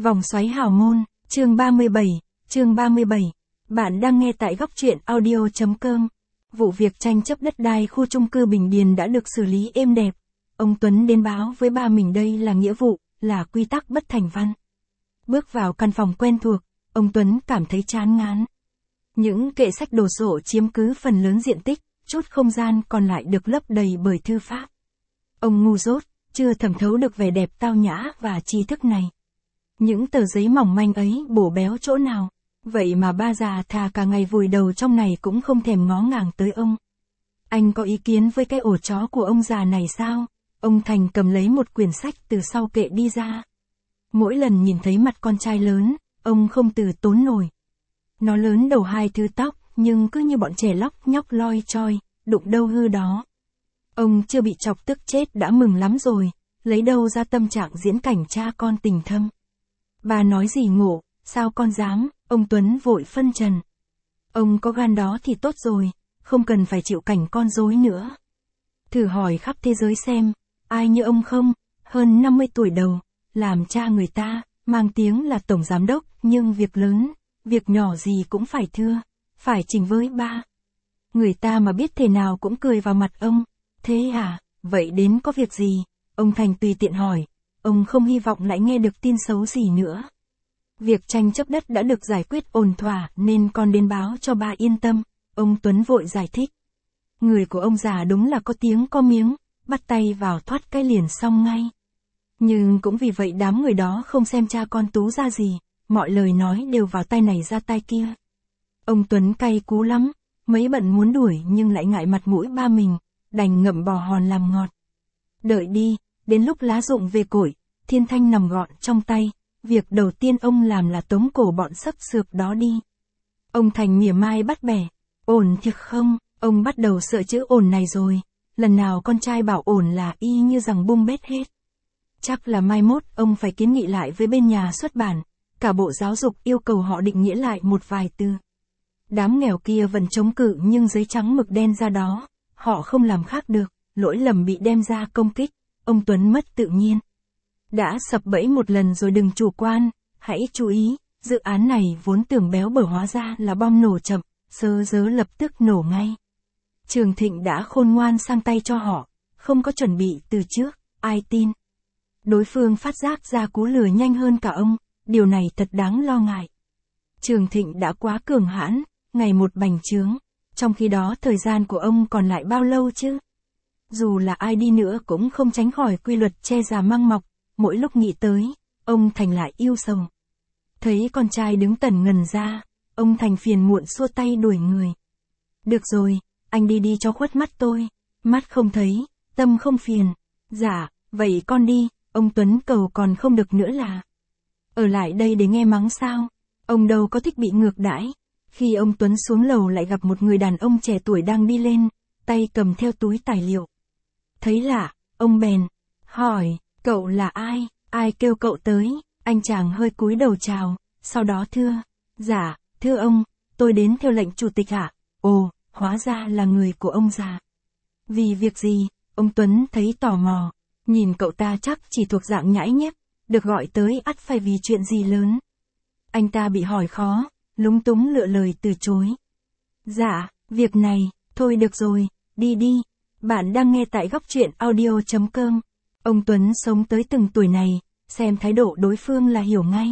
Vòng xoáy hào môn, chương 37, Bạn đang nghe tại góc truyện audio.com. Vụ việc tranh chấp đất đai khu chung cư Bình Điền đã được xử lý êm đẹp. Ông Tuấn đến báo với ba mình đây là nghĩa vụ, là quy tắc bất thành văn. Bước vào căn phòng quen thuộc, ông Tuấn cảm thấy chán ngán. Những kệ sách đồ sộ chiếm cứ phần lớn diện tích, chút không gian còn lại được lấp đầy bởi thư pháp. Ông ngu dốt, chưa thẩm thấu được vẻ đẹp tao nhã và tri thức này. Những tờ giấy mỏng manh ấy bổ béo chỗ nào, vậy mà ba già thà cả ngày vùi đầu trong này cũng không thèm ngó ngàng tới ông. Anh có ý kiến với cái ổ chó của ông già này sao? Ông Thành cầm lấy một quyển sách từ sau kệ đi ra. Mỗi lần nhìn thấy mặt con trai lớn, ông không từ tốn nổi. Nó lớn đầu hai thứ tóc, nhưng cứ như bọn trẻ lóc nhóc loi choi, đụng đâu hư đó. Ông chưa bị chọc tức chết đã mừng lắm rồi, lấy đâu ra tâm trạng diễn cảnh cha con tình thâm. Bà nói gì ngộ, sao con dám, ông Tuấn vội phân trần. Ông có gan đó thì tốt rồi, không cần phải chịu cảnh con dối nữa. Thử hỏi khắp thế giới xem, ai như ông không, hơn 50 tuổi đầu, làm cha người ta, mang tiếng là tổng giám đốc, nhưng việc lớn, việc nhỏ gì cũng phải thưa, phải trình với ba. Người ta mà biết thế nào cũng cười vào mặt ông, thế à, vậy đến có việc gì? Ông Thành tùy tiện hỏi, ông không hy vọng lại nghe được tin xấu gì nữa. Việc tranh chấp đất đã được giải quyết ổn thỏa nên con đến báo cho ba yên tâm, ông Tuấn vội giải thích. Người của ông già đúng là có tiếng có miếng, bắt tay vào thoát cái liền xong ngay. Nhưng cũng vì vậy đám người đó không xem cha con Tú ra gì, mọi lời nói đều vào tai này ra tai kia. Ông Tuấn cay cú lắm, mấy bận muốn đuổi nhưng lại ngại mặt mũi ba mình, đành ngậm bò hòn làm ngọt. Đợi đi, đến lúc lá rụng về cội, thiên thanh nằm gọn trong tay, việc đầu tiên ông làm là tống cổ bọn sấp sược đó đi. Ông Thành mỉa mai bắt bẻ, ổn thiệt không, ông bắt đầu sợ chữ ổn này rồi, lần nào con trai bảo ổn là y như rằng bung bét hết. Chắc là mai mốt ông phải kiến nghị lại với bên nhà xuất bản, cả Bộ Giáo dục yêu cầu họ định nghĩa lại một vài từ. Đám nghèo kia vẫn chống cự nhưng giấy trắng mực đen ra đó, họ không làm khác được, lỗi lầm bị đem ra công kích, ông Tuấn mất tự nhiên. Đã sập bẫy một lần rồi đừng chủ quan, hãy chú ý, dự án này vốn tưởng béo bở hóa ra là bom nổ chậm, sơ dớ lập tức nổ ngay. Trường Thịnh đã khôn ngoan sang tay cho họ, không có chuẩn bị từ trước, ai tin. Đối phương phát giác ra cú lừa nhanh hơn cả ông, điều này thật đáng lo ngại. Trường Thịnh đã quá cường hãn, ngày một bành trướng, trong khi đó thời gian của ông còn lại bao lâu chứ? Dù là ai đi nữa cũng không tránh khỏi quy luật che già mang mọc, mỗi lúc nghĩ tới, ông Thành lại yêu sầu. Thấy con trai đứng tần ngần ra, ông Thành phiền muộn xua tay đuổi người. Được rồi, anh đi đi cho khuất mắt tôi, mắt không thấy, tâm không phiền. Dạ, vậy con đi, ông Tuấn cầu còn không được nữa là. Ở lại đây để nghe mắng sao? Ông đâu có thích bị ngược đãi. Khi ông Tuấn xuống lầu lại gặp một người đàn ông trẻ tuổi đang đi lên, tay cầm theo túi tài liệu. Thấy lạ, ông bèn hỏi, cậu là ai? Ai kêu cậu tới? Anh chàng hơi cúi đầu chào, sau đó thưa, dạ, thưa ông, tôi đến theo lệnh chủ tịch ạ. Ồ, hóa ra là người của ông già. Vì việc gì? Ông Tuấn thấy tò mò, nhìn cậu ta chắc chỉ thuộc dạng nhãi nhép, được gọi tới ắt phải vì chuyện gì lớn. Anh ta bị hỏi khó, lúng túng lựa lời từ chối. Dạ, việc này, thôi được rồi, đi đi. Bạn đang nghe tại góc truyện audio.com. Ông Tuấn sống tới từng tuổi này, xem thái độ đối phương là hiểu ngay.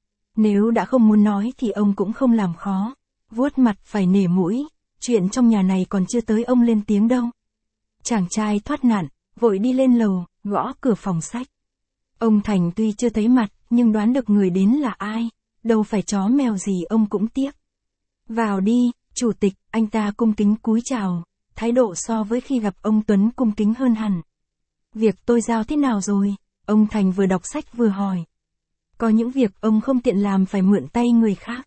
Nếu đã không muốn nói thì ông cũng không làm khó, vuốt mặt phải nể mũi, chuyện trong nhà này còn chưa tới ông lên tiếng đâu. Chàng trai thoát nạn, vội đi lên lầu, gõ cửa phòng sách. Ông Thành tuy chưa thấy mặt, nhưng đoán được người đến là ai, đâu phải chó mèo gì ông cũng tiếc. Vào đi, chủ tịch, anh ta cung kính cúi chào, thái độ so với khi gặp ông Tuấn cung kính hơn hẳn. Việc tôi giao thế nào rồi? Ông Thành vừa đọc sách vừa hỏi. Có những việc ông không tiện làm phải mượn tay người khác.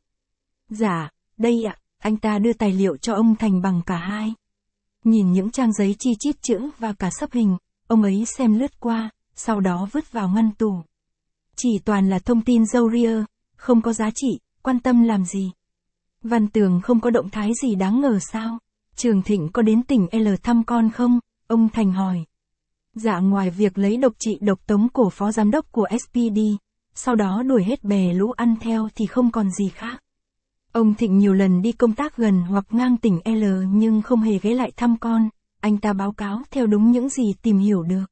Dạ, đây ạ, anh ta đưa tài liệu cho ông Thành bằng cả hai. Nhìn những trang giấy chi chít chữ và cả sấp hình, ông ấy xem lướt qua, sau đó vứt vào ngăn tủ. Chỉ toàn là thông tin râu ria, không có giá trị, quan tâm làm gì. Văn Tường không có động thái gì đáng ngờ sao? Trường Thịnh có đến tỉnh L thăm con không? Ông Thành hỏi. Dạ ngoài việc lấy độc trị độc tống cổ phó giám đốc của SPD, sau đó đuổi hết bè lũ ăn theo thì không còn gì khác. Ông Thịnh nhiều lần đi công tác gần hoặc ngang tỉnh L nhưng không hề ghé lại thăm con, anh ta báo cáo theo đúng những gì tìm hiểu được.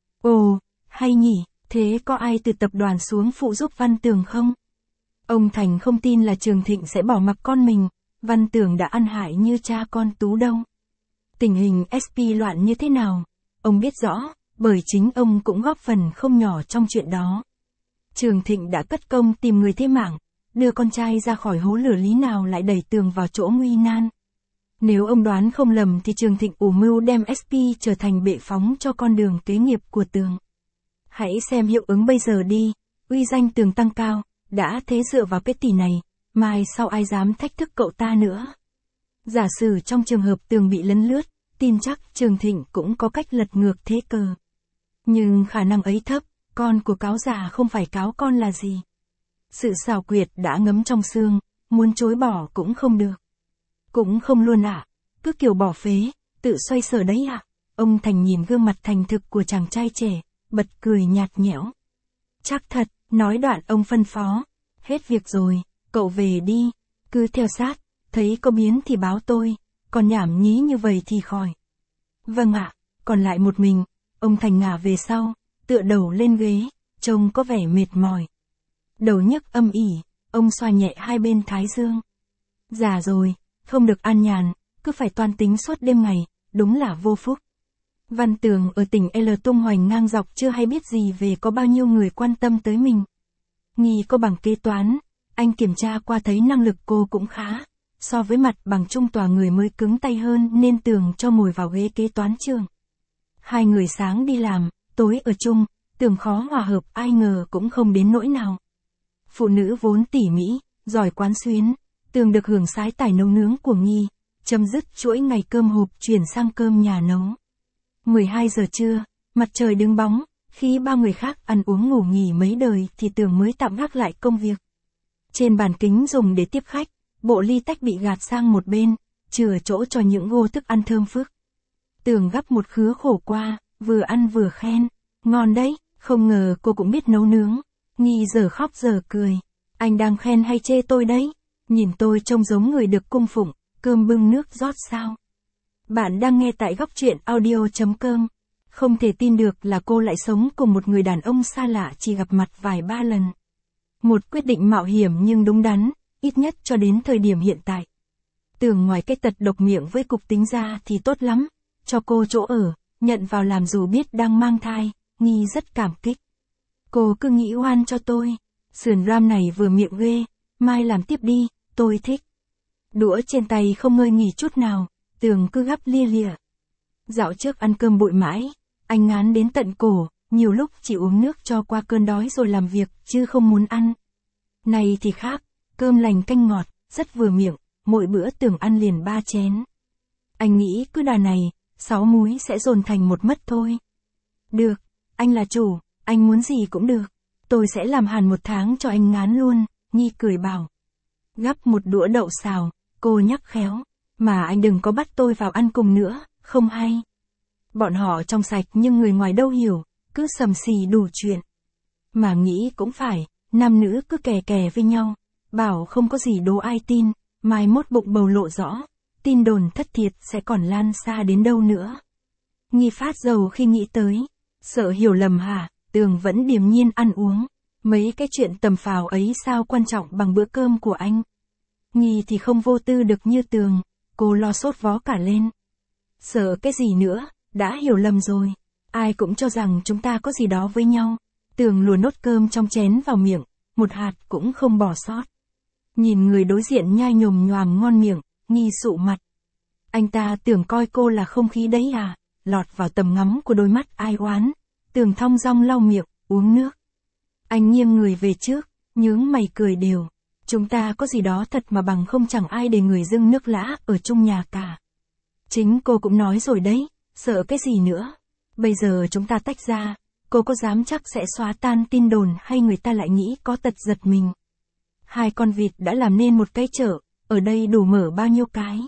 Ồ, hay nhỉ, thế có ai từ tập đoàn xuống phụ giúp Văn Tường không? Ông Thành không tin là Trường Thịnh sẽ bỏ mặc con mình, Văn Tường đã ăn hại như cha con Tú đâu. Tình hình SP loạn như thế nào, ông biết rõ, bởi chính ông cũng góp phần không nhỏ trong chuyện đó. Trường Thịnh đã cất công tìm người thế mảng, đưa con trai ra khỏi hố lửa lý nào lại đẩy Tường vào chỗ nguy nan. Nếu ông đoán không lầm thì Trường Thịnh ủ mưu đem SP trở thành bệ phóng cho con đường kế nghiệp của Tường. Hãy xem hiệu ứng bây giờ đi, uy danh Tường tăng cao, đã thế dựa vào cái tỷ này, mai sau ai dám thách thức cậu ta nữa. Giả sử trong trường hợp Tường bị lấn lướt, tin chắc Trường Thịnh cũng có cách lật ngược thế cờ. Nhưng khả năng ấy thấp, con của cáo già không phải cáo con là gì. Sự xảo quyệt đã ngấm trong xương, muốn chối bỏ cũng không được. Cũng không luôn ạ, cứ kiểu bỏ phế, tự xoay sở đấy ạ. Ông Thành nhìn gương mặt thành thực của chàng trai trẻ, bật cười nhạt nhẽo. Chắc thật, nói đoạn ông phân phó. Hết việc rồi, cậu về đi, cứ theo sát, thấy có biến thì báo tôi, còn nhảm nhí như vậy thì khỏi. Vâng ạ, còn lại một mình, ông Thành ngả về sau, tựa đầu lên ghế, trông có vẻ mệt mỏi. Đầu nhức âm ỉ, ông xoa nhẹ hai bên thái dương. Già rồi, không được an nhàn, cứ phải toan tính suốt đêm ngày, đúng là vô phúc. Văn Tường ở tỉnh L tung hoành ngang dọc chưa hay biết gì về có bao nhiêu người quan tâm tới mình. Nghi có bằng kế toán, anh kiểm tra qua thấy năng lực cô cũng khá. So với mặt bằng trung tòa người mới cứng tay hơn nên Tường cho ngồi vào ghế kế toán trường. Hai người sáng đi làm, tối ở chung, Tường khó hòa hợp ai ngờ cũng không đến nỗi nào. Phụ nữ vốn tỉ mỉ, giỏi quán xuyến, Tường được hưởng sái tài nấu nướng của Nghi, chấm dứt chuỗi ngày cơm hộp chuyển sang cơm nhà nấu. 12 giờ trưa, mặt trời đứng bóng, khi bao người khác ăn uống ngủ nghỉ mấy đời thì Tường mới tạm gác lại công việc. Trên bàn kính dùng để tiếp khách, bộ ly tách bị gạt sang một bên, chừa chỗ cho những gô thức ăn thơm phức. Tường gắp một khứa khổ qua, vừa ăn vừa khen, ngon đấy, không ngờ cô cũng biết nấu nướng. Nghi giờ khóc giờ cười, anh đang khen hay chê tôi đấy, nhìn tôi trông giống người được cung phụng, cơm bưng nước rót sao. Bạn đang nghe tại góc truyện audio.com. Không thể tin được là cô lại sống cùng một người đàn ông xa lạ chỉ gặp mặt vài ba lần. Một quyết định mạo hiểm nhưng đúng đắn, ít nhất cho đến thời điểm hiện tại. Tường ngoài cái tật độc miệng với cục tính ra thì tốt lắm, cho cô chỗ ở, nhận vào làm dù biết đang mang thai, Nghi rất cảm kích. Cô cứ nghĩ oan cho tôi, sườn ram này vừa miệng ghê, mai làm tiếp đi, tôi thích. Đũa trên tay không ngơi nghỉ chút nào, Tường cứ gắp lia lịa. Dạo trước ăn cơm bụi mãi, anh ngán đến tận cổ, nhiều lúc chỉ uống nước cho qua cơn đói rồi làm việc, chứ không muốn ăn. Này thì khác, cơm lành canh ngọt, rất vừa miệng, mỗi bữa Tường ăn liền 3 chén. Anh nghĩ cứ đà này, 6 múi sẽ dồn thành một mất thôi. Được, anh là chủ, anh muốn gì cũng được, tôi sẽ làm hẳn 1 tháng cho anh ngán luôn, Nhi cười bảo. Gắp một đũa đậu xào, cô nhắc khéo, mà anh đừng có bắt tôi vào ăn cùng nữa, không hay. Bọn họ trong sạch nhưng người ngoài đâu hiểu, cứ sầm xì đủ chuyện. Mà nghĩ cũng phải, nam nữ cứ kè kè với nhau, bảo không có gì đố ai tin, mai mốt bụng bầu lộ rõ, tin đồn thất thiệt sẽ còn lan xa đến đâu nữa. Nghi phát dầu khi nghĩ tới, sợ hiểu lầm hả, Tường vẫn điềm nhiên ăn uống, mấy cái chuyện tầm phào ấy sao quan trọng bằng bữa cơm của anh. Nghi thì không vô tư được như Tường, cô lo sốt vó cả lên. Sợ cái gì nữa, đã hiểu lầm rồi, ai cũng cho rằng chúng ta có gì đó với nhau. Tường lùa nốt cơm trong chén vào miệng, một hạt cũng không bỏ sót. Nhìn người đối diện nhai nhồm nhoàm ngon miệng, Nghi sụ mặt. Anh ta tưởng coi cô là không khí đấy à, lọt vào tầm ngắm của đôi mắt ai oán. Tường thong dong lau miệng, uống nước. Anh nghiêng người về trước, nhướng mày cười đều. Chúng ta có gì đó thật mà bằng không chẳng ai để người dưng nước lã ở chung nhà cả. Chính cô cũng nói rồi đấy, sợ cái gì nữa. Bây giờ chúng ta tách ra, cô có dám chắc sẽ xóa tan tin đồn hay người ta lại nghĩ có tật giật mình. 2 con vịt đã làm nên một cái chợ, ở đây đủ mở bao nhiêu cái.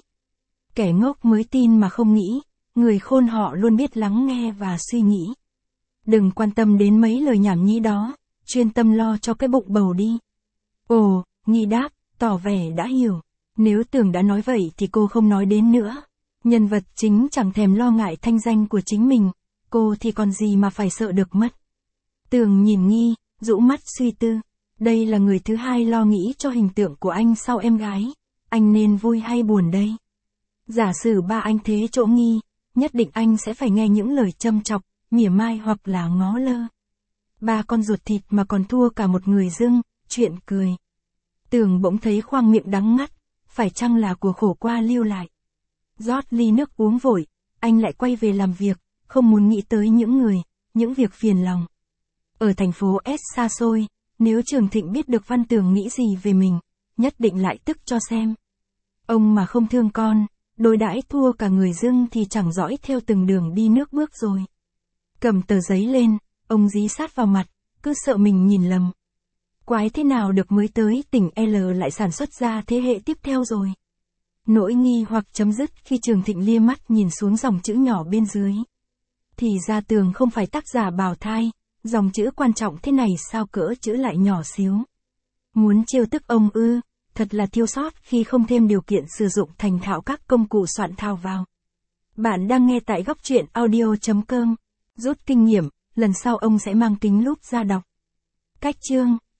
Kẻ ngốc mới tin mà không nghĩ, người khôn họ luôn biết lắng nghe và suy nghĩ. Đừng quan tâm đến mấy lời nhảm nhí đó, chuyên tâm lo cho cái bụng bầu đi. Ồ, Nghi đáp, tỏ vẻ đã hiểu. Nếu Tường đã nói vậy thì cô không nói đến nữa. Nhân vật chính chẳng thèm lo ngại thanh danh của chính mình, cô thì còn gì mà phải sợ được mất. Tường nhìn Nghi, rũ mắt suy tư. Đây là người thứ hai lo nghĩ cho hình tượng của anh sau em gái. Anh nên vui hay buồn đây? Giả sử ba anh thế chỗ Nghi, nhất định anh sẽ phải nghe những lời châm chọc, mỉa mai hoặc là ngó lơ. Ba con ruột thịt mà còn thua cả một người dưng, chuyện cười. Tường bỗng thấy khoang miệng đắng ngắt, phải chăng là của khổ qua lưu lại. Rót ly nước uống vội, anh lại quay về làm việc, không muốn nghĩ tới những người, những việc phiền lòng. Ở thành phố S xa xôi, nếu Trường Thịnh biết được Văn Tường nghĩ gì về mình, nhất định lại tức cho xem. Ông mà không thương con, đối đãi thua cả người dưng thì chẳng dõi theo từng đường đi nước bước rồi. Cầm tờ giấy lên, ông dí sát vào mặt, cứ sợ mình nhìn lầm. Quái thế nào được mới tới tỉnh L lại sản xuất ra thế hệ tiếp theo rồi. Nỗi nghi hoặc chấm dứt khi Trường Thịnh lia mắt nhìn xuống dòng chữ nhỏ bên dưới. Thì ra Tường không phải tác giả bào thai, dòng chữ quan trọng thế này sao cỡ chữ lại nhỏ xíu. Muốn trêu tức ông ư, thật là thiếu sót khi không thêm điều kiện sử dụng thành thạo các công cụ soạn thao vào. Bạn đang nghe tại góc truyện audio.com. Rút kinh nghiệm, lần sau ông sẽ mang kính lúp ra đọc. Cách chương